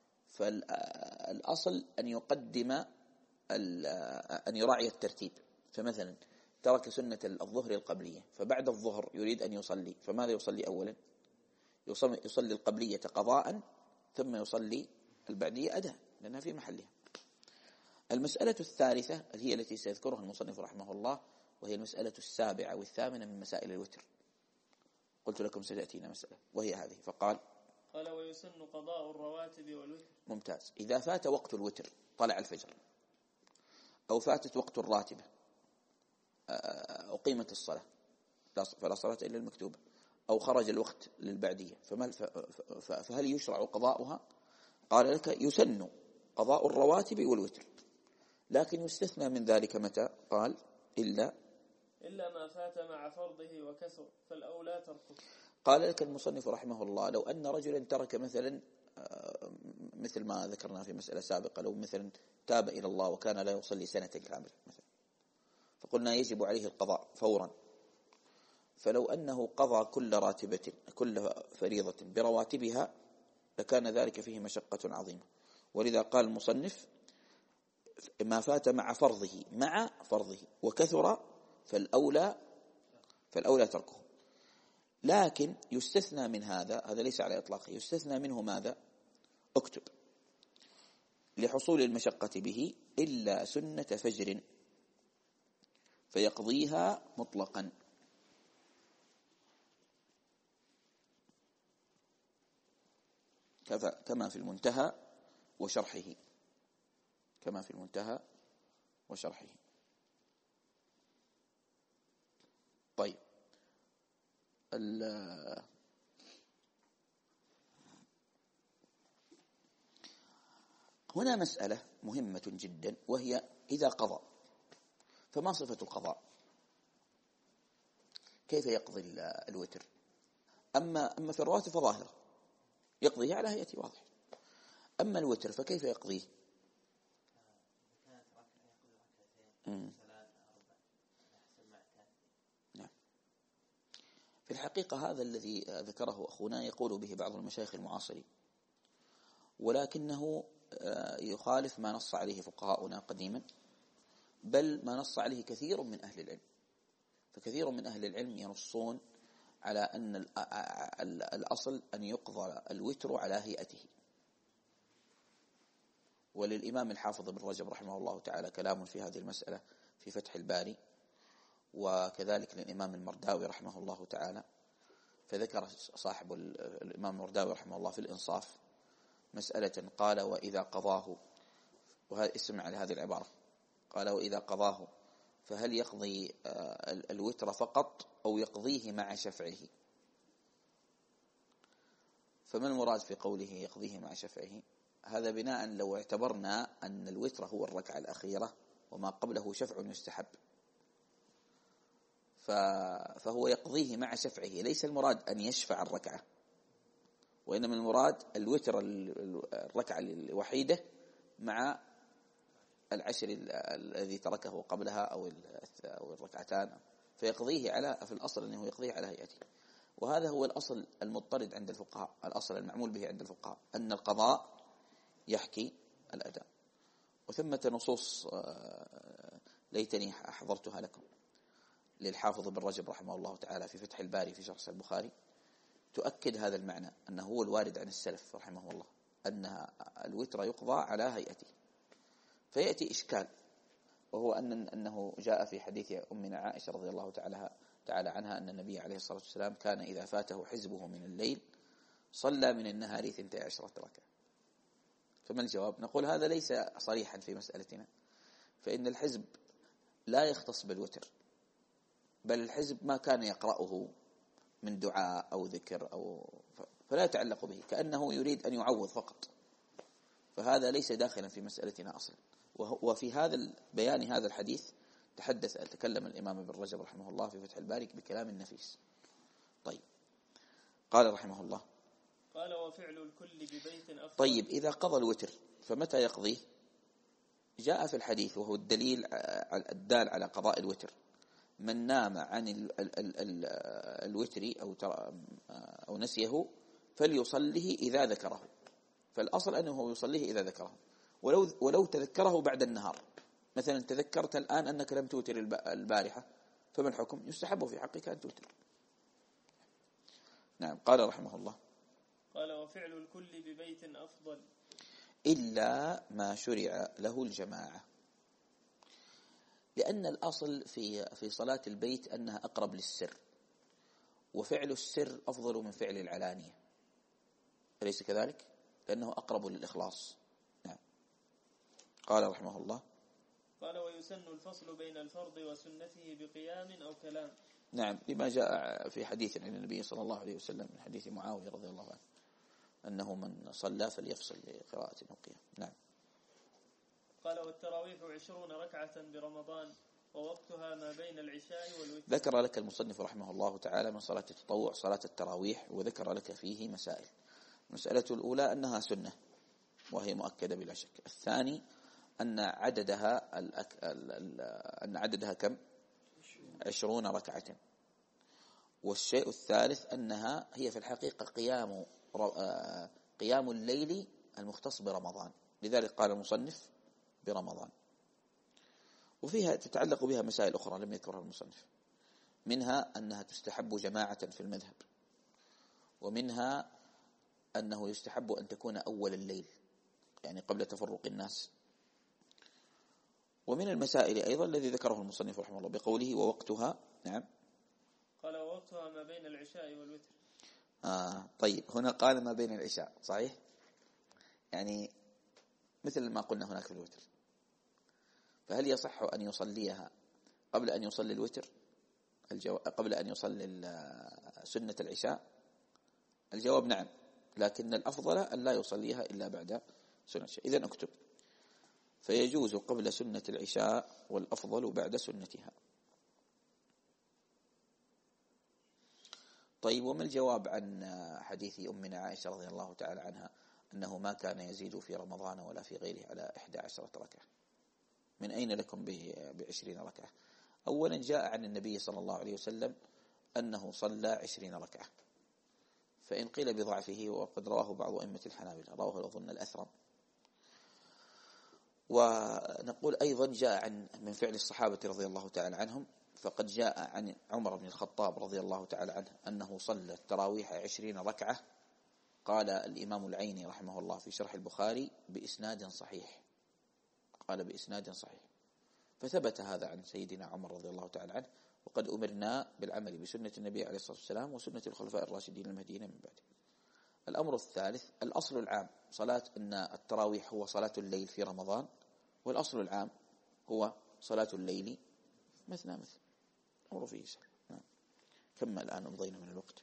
فالأصل أن يقدم أن يراعي الترتيب. فمثلا ترك سنة الظهر القبلية، فبعد الظهر يريد أن يصلي، فماذا يصلي أولا؟ يصلي القبلية قضاء، ثم يصلي البعدية أداء، لأنها في محلها. المسألة الثالثة هي التي سيذكرها المصنف رحمه الله، وهي المسألة السابعة والثامنة من مسائل الوتر. قلت لكم ستأتينا مسألة وهي هذه. فقال: قال ويسن قضاء الرواتب والوتر. ممتاز. إذا فات وقت الوتر، طلع الفجر، أو فاتت وقت الراتبة، أقيمت الصلاة فلا صلاة إلا المكتوبة، أو خرج الوقت للبعدية، فهل يشرع قضاؤها؟ قال لك: يسن قضاء الرواتب والوتر، لكن يستثنى من ذلك متى؟ قال إلا إلا ما فات مع فرضه وكثر فالأولى تركه. قال لك المصنف رحمه الله لو أن رجلا ترك مثلا مثل ما ذكرنا في مسألة سابقة، لو مثلا تاب إلى الله وكان لا يصلي سنة كاملة مثلا، فقلنا يجب عليه القضاء فورا، فلو أنه قضى كل راتبة كل فريضة برواتبها لكان ذلك فيه مشقة عظيمة. ولذا قال المصنف ما فات مع فرضه مع فرضه وكثر فالأولى فالأولى تركه. لكن يستثنى من هذا، هذا ليس على إطلاقه، يستثنى منه ماذا؟ اكتب لحصول المشقة به إلا سنة فجر فيقضيها مطلقا. كما في المنتهى وشرحه كما في المنتهى وشرحه. طيب هنا مسألة مهمة جدا، وهي إذا قضى فما صفة القضاء؟ كيف يقضي الوتر؟ أما أما في الرواتب فظاهرة يقضيه على هيئة واضح، أما الوتر فكيف يقضيه؟ نعم. في الحقيقة هذا الذي ذكره أخونا يقول به بعض المشايخ المعاصرين، ولكنه يخالف ما نص عليه فقهاؤنا قديما، بل ما نص عليه كثير من أهل العلم. فكثير من أهل العلم ينصون على أن الأصل أن يقضى الوتر على هيئته. وللإمام الحافظ ابن رجب رحمه الله تعالى كلام في هذه المسألة في فتح الباري، وكذلك للإمام المرداوي رحمه الله تعالى، فذكر صاحب الإمام المرداوي رحمه الله في الإنصاف مسألة قال وإذا قضاه، وهذا اسمع لهذه العبارة، قال وإذا قضاه فهل يقضي الوتر فقط أو يقضيه مع شفعه؟ فما المراد في قوله يقضيه مع شفعه؟ هذا بناء لو اعتبرنا أن الوتر هو الركعة الأخيرة وما قبله شفع يستحب، فهو يقضيه مع شفعه، ليس المراد أن يشفع الركعة، وإنما المراد الوتر الركعة الوحيدة مع العشر الذي تركه قبلها أو الركعتان، فيقضيه على في الأصل أنه يقضيه على هيئته. وهذا هو الأصل المضطرد عند الفقهاء، الأصل المعمول به عند الفقهاء أن القضاء يحكي الأداء. وثمة نصوص ليتني أحضرتها لكم للحافظ ابن رجب رحمه الله تعالى في فتح الباري في شرح البخاري تؤكد هذا المعنى، أنه هو الوارد عن السلف رحمه الله أن الوتر يقضى على هيئته. فيأتي إشكال، وهو أن أنه جاء في حديث أمنا عائشة رضي الله تعالى تعالى عنها أن النبي عليه الصلاة والسلام كان إذا فاته حزبه من الليل صلى من النهار اثنتي عشرة ركعة. فما الجواب؟ نقول هذا ليس صريحا في مسألتنا، فإن الحزب لا يختص بالوتر، بل الحزب ما كان يقرأه من دعاء أو ذكر أو فلا يتعلق به، كأنه يريد أن يعوض فقط، فهذا ليس داخلا في مسألتنا أصلا. وفي هذا بيان هذا الحديث تحدث تكلم الإمام ابن رجب رحمه الله في فتح الباري بكلام نفيس. طيب قال رحمه الله قال وفعل الكل ببيت أفضل. طيب إذا قضى الوتر فمتى يقضيه؟ جاء في الحديث وهو الدليل الدال على قضاء الوتر من نام عن ال ال ال ال الوتر أو, أو نسيه فليصليه إذا ذكره. فالأصل أنه يصليه إذا ذكره، ولو, ولو تذكره بعد النهار، مثلا تذكرت الآن أنك لم توتر البارحة، فما الحكم؟ يستحب في حقك أن توتر. نعم. قال رحمه الله قال وفعل الكل ببيت أفضل إلا ما شرع له الجماعة، لأن الأصل في في صلاة البيت أنها أقرب للسر، وفعل السر أفضل من فعل العلانية، أليس كذلك؟ لأنه أقرب للإخلاص. نعم. قال رحمه الله قال ويسن الفصل بين الفرض وسنته بقيام أو كلام. نعم، لما جاء في حديث عن النبي صلى الله عليه وسلم من حديث معاوية رضي الله عنه أنه من صلى فليفصل لقراءة أو قيام. نعم. قال والتراويح عشرون ركعة برمضان ووقتها ما بين العشاء والوتر. ذكر لك المصنف رحمه الله تعالى من صلاة التطوع صلاة التراويح، وذكر لك فيه مسائل. المسألة الأولى أنها سنة وهي مؤكدة بلا شك. الثاني أن عددها الأك... ال... ال... أن عددها كم؟ عشرون ركعة. والشيء الثالث أنها هي في الحقيقة قيام قيام الليل المختص برمضان، لذلك قال المصنف برمضان. وفيها تتعلق بها مسائل أخرى لم يذكرها المصنف، منها أنها تستحب جماعة في المذهب، ومنها أنه يستحب أن تكون أول الليل يعني قبل تفرق الناس. ومن المسائل أيضا الذي ذكره المصنف رحمه الله بقوله ووقتها. نعم قال ووقتها ما بين العشاء والوتر. آه طيب هنا قال ما بين العشاء، صحيح، يعني مثل ما قلنا هناك في الوتر. فهل يصح أن يصليها قبل أن يصلي الوتر الجو... قبل أن يصلي سنة العشاء؟ الجواب نعم، لكن الأفضل أن لا يصليها إلا بعد سنة العشاء. إذن اكتب فيجوز قبل سنة العشاء والأفضل بعد سنتها. طيب وما الجواب عن حديث أمنا عائشة رضي الله تعالى عنها أنه ما كان يزيد في رمضان ولا في غيره على إحدى عشرة ركعة؟ من أين لكم بعشرين ركعة؟ أولا جاء عن النبي صلى الله عليه وسلم أنه صلى عشرين ركعة، فإن قيل بضعفه وقد رواه بعض أئمة الحنابلة، رواه أظن الأثرم. ونقول أيضا جاء عن من فعل الصحابة رضي الله تعالى عنهم، فقد جاء عن عمر بن الخطاب رضي الله تعالى عنه أنه صلى التراويح عشرين ركعة. قال الإمام العيني رحمه الله في شرح البخاري بإسناد صحيح، قال بإسناد صحيح، فثبت هذا عن سيدنا عمر رضي الله تعالى عنه. وقد أمرنا بالعمل بسنة النبي عليه الصلاة والسلام وسنة الخلفاء الراشدين المهديين من بعده. الأمر الثالث الأصل العام صلاة أن التراويح هو صلاة الليل في رمضان، والأصل العام هو صلاة الليل مثنى مثل أمر فيه سهل. نعم. كم الآن أمضينا من الوقت؟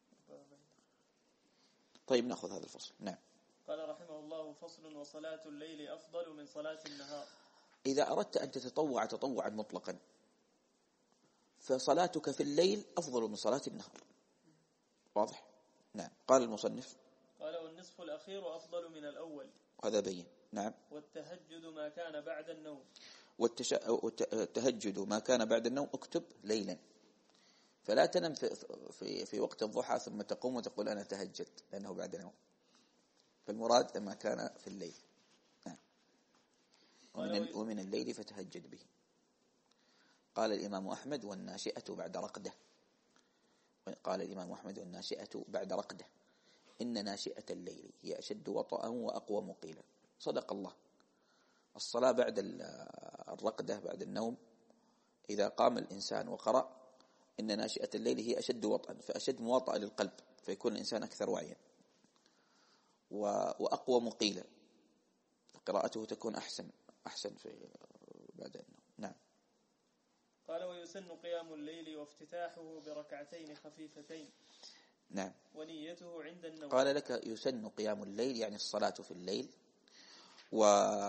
طيب نأخذ هذا الفصل. نعم. قال رحمه الله فصل وصلاة الليل أفضل من صلاة النهار. إذا أردت أن تتطوع تطوعا مطلقا فصلاتك في الليل أفضل من صلاة النهار. واضح؟ نعم. قال المصنف قال والنصف الأخير أفضل من الأول، هذا بين. نعم. والتهجد ما كان بعد النوم. والتش... والتهجد ما كان بعد النوم اكتب ليلا، فلا تنم في, في, في وقت الضحى ثم تقوم وتقول أنا تهجد لأنه بعد النوم، فالمراد ما كان في الليل. نعم. ومن, ومن الليل فتهجد به. قال الإمام أحمد والناشئة بعد رقدة. قال الإمام أحمد والناشئة بعد رقدة إن ناشئة الليل هي أشد وطأ وأقوم قيلا. صدق الله. الصلاة بعد الرقدة بعد النوم إذا قام الإنسان وقرأ إن ناشئة الليل هي أشد وطئا، فأشد مواطأة للقلب فيكون الإنسان أكثر وعيا، وأقوم قيلا قراءته تكون أحسن أحسن في بعد النوم. نعم. قال ويسن قيام الليل وافتتاحه بركعتين خفيفتين. نعم. ونيته عند النوم. قال لك يسن قيام الليل يعني الصلاة في الليل، و...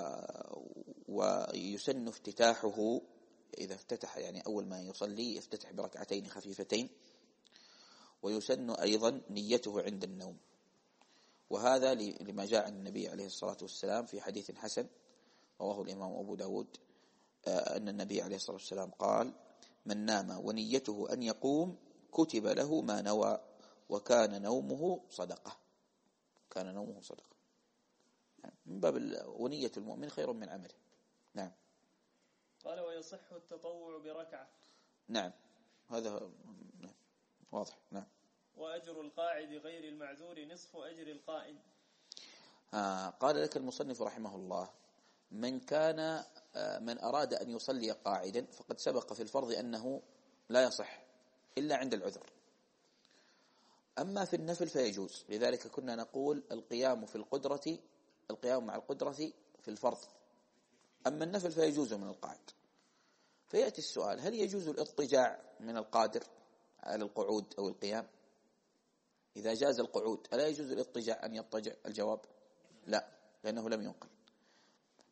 ويسن افتتاحه إذا افتتح يعني أول ما يصلي يفتتح بركعتين خفيفتين، ويسن أيضا نيته عند النوم. وهذا لما جاء عن النبي عليه الصلاة والسلام في حديث حسن رواه الإمام أبو داود أن النبي عليه الصلاة والسلام قال من نام ونيته أن يقوم كتب له ما نوى وكان نومه صدقة. كان نومه صدقة من باب ونية المؤمن خير من عمله. نعم. قال ويصح التطوع بركعة. نعم هذا واضح. نعم. وأجر القاعد غير المعذور نصف أجر القائم. آه قال لك المصنف رحمه الله من كان آه من أراد أن يصلي قاعدا فقد سبق في الفرض أنه لا يصح إلا عند العذر، أما في النفل فيجوز. لذلك كنا نقول القيام في القدرة القيام مع القدرة في الفرض، أما النفل فيجوز من القاعد. فيأتي السؤال هل يجوز الاضطجاع من القادر على القعود أو القيام؟ إذا جاز القعود ألا يجوز الاضطجاع أن يضطجع؟ الجواب لا، لأنه لم ينقل.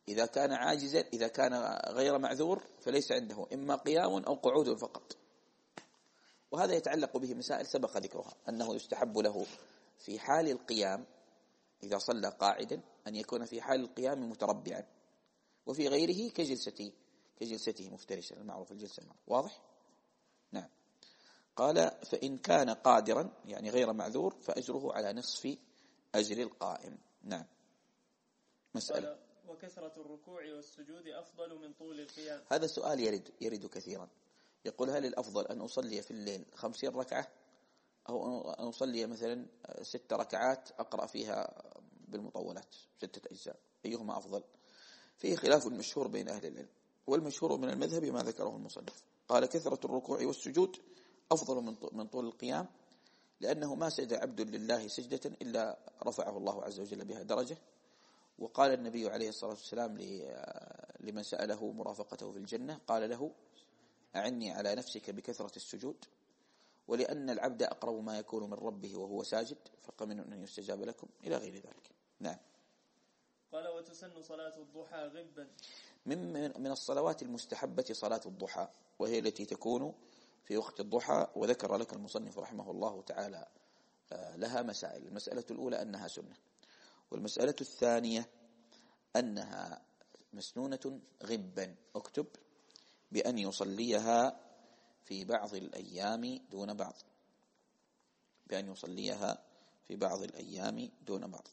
إذا كان عاجزا، إذا كان غير معذور فليس عنده إما قيام أو قعود فقط. وهذا يتعلق به مسائل سبق ذكرها، أنه يستحب له في حال القيام إذا صلى قاعدا أن يكون في حال القيام متربعا، وفي غيره كجلسته كجلسته مفترشا، المعروف الجلسة المعروف. واضح؟ نعم. قال فإن كان قادرا يعني غير معذور فأجره على نصف أجر القائم. نعم. مسألة. وكثرة الركوع والسجود أفضل من طول القيام. هذا سؤال يرد يرد كثيرا. يقول هل الأفضل أن أصلي في الليل خمسين ركعة أو أن أصلي مثلا ست ركعات أقرأ فيها بالمطولات ستة أجزاء، أيهما أفضل؟ فيه خلاف مشهور بين أهل العلم، والمشهور من المذهب ما ذكره المصنف. قال كثرة الركوع والسجود أفضل من طول القيام، لأنه ما سجد عبد لله سجدة إلا رفعه الله عز وجل بها درجة. وقال النبي عليه الصلاة والسلام لمن سأله مرافقته في الجنة قال له أعني على نفسك بكثرة السجود، ولأن العبد أقرب ما يكون من ربه وهو ساجد فقمن أن يستجاب لكم إلى غير ذلك. نعم. قال وتسن صلاة الضحى غبا. من من الصلوات المستحبة صلاة الضحى، وهي التي تكون في وقت الضحى. وذكر لك المصنف رحمه الله تعالى لها مسائل. المسألة الأولى أنها سنة، والمسألة الثانية أنها مسنونة غبا. اكتب بأن يصليها في بعض الأيام دون بعض، بأن يصليها في بعض الأيام دون بعض.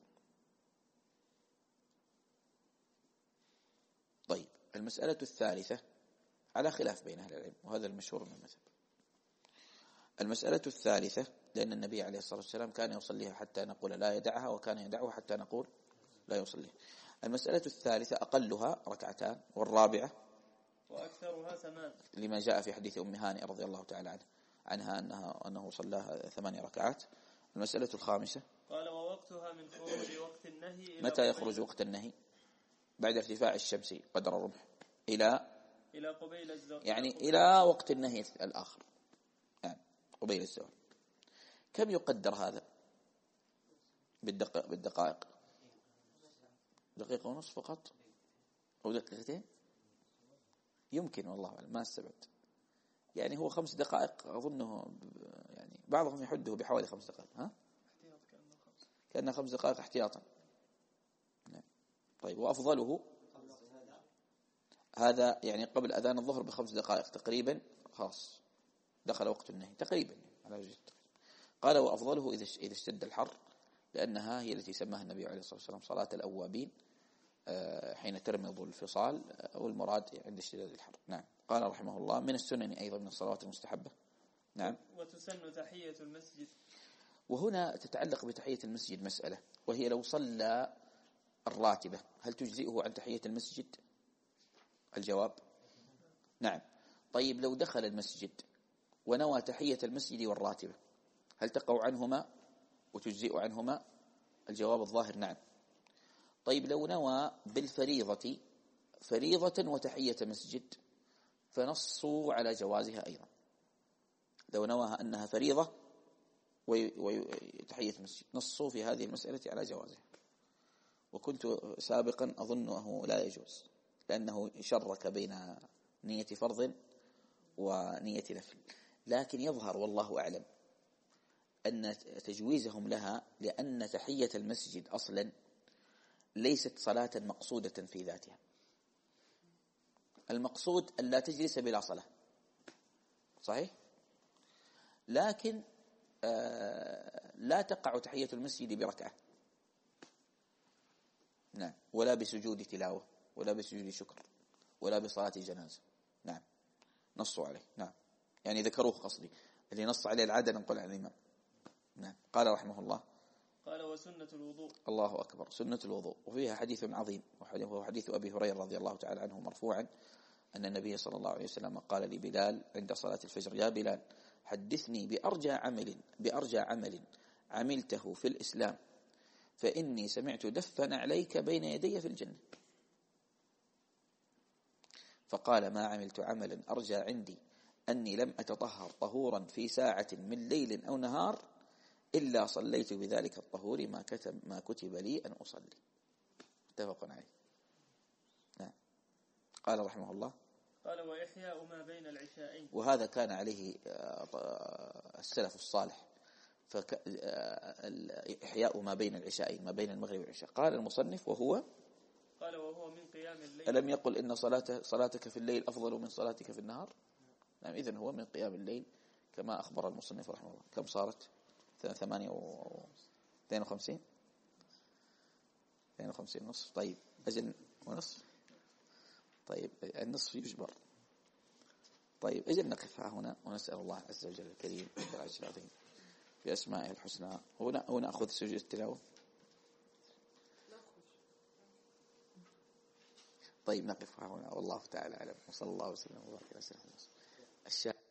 طيب المسألة الثالثة على خلاف بين أهل العلم، وهذا المشهور من المذهب. المسألة الثالثة لأن النبي عليه الصلاة والسلام كان يصليها حتى نقول لا يدعها، وكان يدعها حتى نقول لا يصليها. المسألة الثالثة أقلها ركعتان، والرابعة وأكثرها ثمان، لما جاء في حديث أم هانئ رضي الله تعالى عنها عنها أنها أنه صلاها ثمان ركعات. المسألة الخامسة قال ووقتها من خروج وقت النهي إلى متى يخرج وقت النهي؟ بعد ارتفاع الشمس قدر الرمح إلى إلى قبيل الزوال، يعني إلى وقت النهي الآخر، يعني قبيل الزوال. كم يقدر هذا بالدقائق؟ بالدقائق دقيقة ونصف فقط أو دقيقتين يمكن، والله أعلم ما استبعد. يعني هو خمس دقائق أظنه، يعني بعضهم يحده بحوالي خمس دقائق. ها كأنه خمس دقائق احتياطا. نعم. طيب وأفضله هذا يعني قبل أذان الظهر بخمس دقائق تقريبا، خلاص دخل وقت النهي تقريبا على وجه التقريب. قال وأفضله إذا إذا اشتد الحر، لأنها هي التي سماها النبي عليه الصلاة والسلام صلاة الأوابين حين ترمض الفصال، والمراد عند اشتداد الحر. نعم. قال رحمه الله من السنن أيضا من الصلوات المستحبة. نعم. وتسن تحية المسجد. وهنا تتعلق بتحية المسجد مسألة، وهي لو صلى الراتبة هل تجزئه عن تحية المسجد؟ الجواب نعم. طيب لو دخل المسجد ونوى تحية المسجد والراتبة هل تقع عنهما وتجزئ عنهما؟ الجواب الظاهر نعم. طيب لو نوى بالفريضة فريضة وتحية مسجد فنصوا على جوازها أيضا. لو نواها أنها فريضة وتحية مسجد نصوا في هذه المسألة على جوازها. وكنت سابقا أظنه لا يجوز، لأنه شرك بين نية فرض ونية نفل. لكن يظهر والله أعلم أن تجويزهم لها لأن تحية المسجد أصلا ليست صلاة مقصودة في ذاتها. المقصود أن لا تجلس بلا صلاة، صحيح؟ لكن آه لا تقع تحية المسجد بركعة، نعم، ولا بسجود تلاوة ولا بسجود شكر ولا بصلاة جنازة. نعم نصوا عليه. نعم يعني ذكروه قصدي، اللي نص عليه العادة نقول عن الإمام. نعم. قال رحمه الله قال وسنة الوضوء. الله أكبر. سنة الوضوء وفيها حديث عظيم، وهو حديث أبي هريرة رضي الله تعالى عنه مرفوعا أن النبي صلى الله عليه وسلم قال لبلال عند صلاة الفجر يا بلال حدثني بأرجى عمل بأرجى عمل عملته في الإسلام فإني سمعت دفا عليك بين يدي في الجنة. فقال ما عملت عملا أرجى عندي أني لم أتطهر طهورا في ساعة من ليل أو نهار إلا صليت بذلك الطهور ما كتب, ما كتب لي أن أصلي. متفق عليه. قال رحمه الله قال وإحياء ما بين العشاءين. وهذا كان عليه السلف الصالح، فإحياء ما بين العشاءين، ما بين المغرب والعشاء. قال المصنف وهو قال وهو من قيام الليل. ألم يقل إن صلاة صلاتك في الليل أفضل من صلاتك في النهار؟ نعم، إذن هو من قيام الليل كما أخبر المصنف رحمه الله. كم صارت؟ ثمانية و اثنين وخمسين اثنين وخمسين نصف. طيب أجل ونصف. طيب النصف يجبر. طيب أجل نقف هنا ونسأل الله عز وجل الكريم بالعرش العظيم بأسمائه الحسنى. هنا ونأخذ سجود التلاوة. طيب نقف هنا والله تعالى أعلم، وصلى الله وسلم وبارك على سيدنا محمد.